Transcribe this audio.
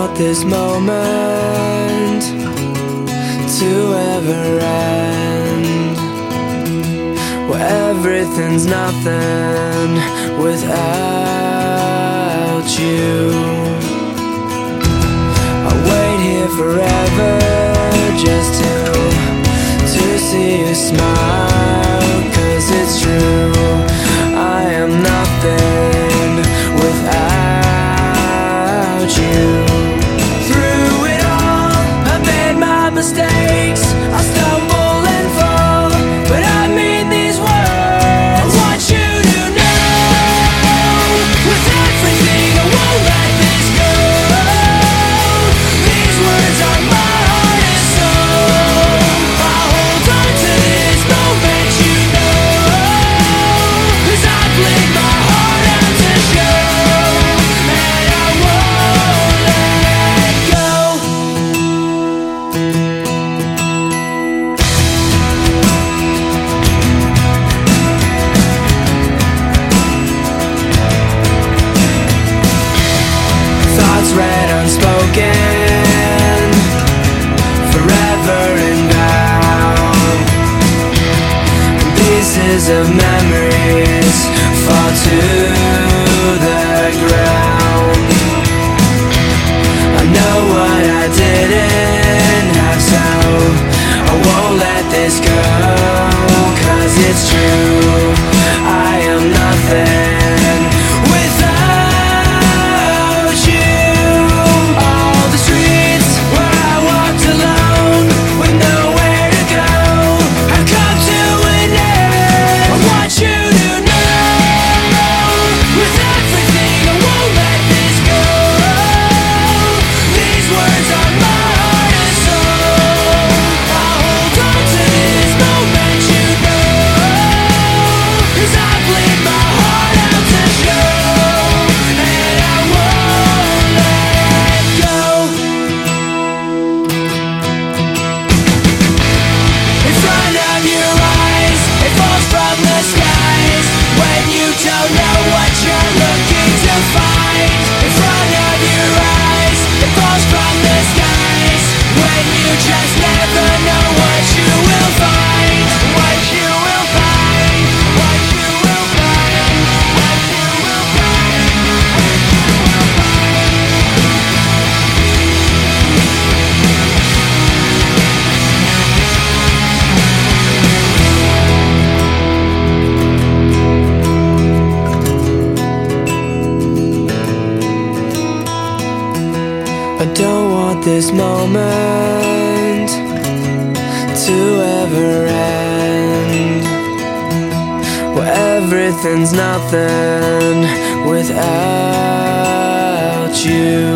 want this moment to ever end, where everything's nothing without you. I'll wait here forever just to see you smile, 'cause it's true, I am nothing without you. Through it all, I made my mistakes, I stumble and fall, but I mean these words. I want you to know, with everything I won't let this go. These words are my heart and soul. I'll hold on to this moment, you know, 'cause I played my heart out to show, and I won't let go. Thoughts read unspoken, forever inbound. Pieces of memories fall to the ground. I know what I didn't have, so I won't let this go, 'cause it's true, I am nothing without you. All the streets where I walked alone with nowhere to go have come to an end. I want you to know, with everything I won't let this go. These words are my heart and soul. I'll hold on to this moment, you know, 'cause I played my heart out to show, and I won't let go. In front of your eyes, it falls from the skies when you don't know what you're looking to find. In front of your eyes, it falls from the skies when you just never know what you will find. What you will find, what you will find, what you will find, what you will find. I don't want this moment to ever end, where everything's nothing without you.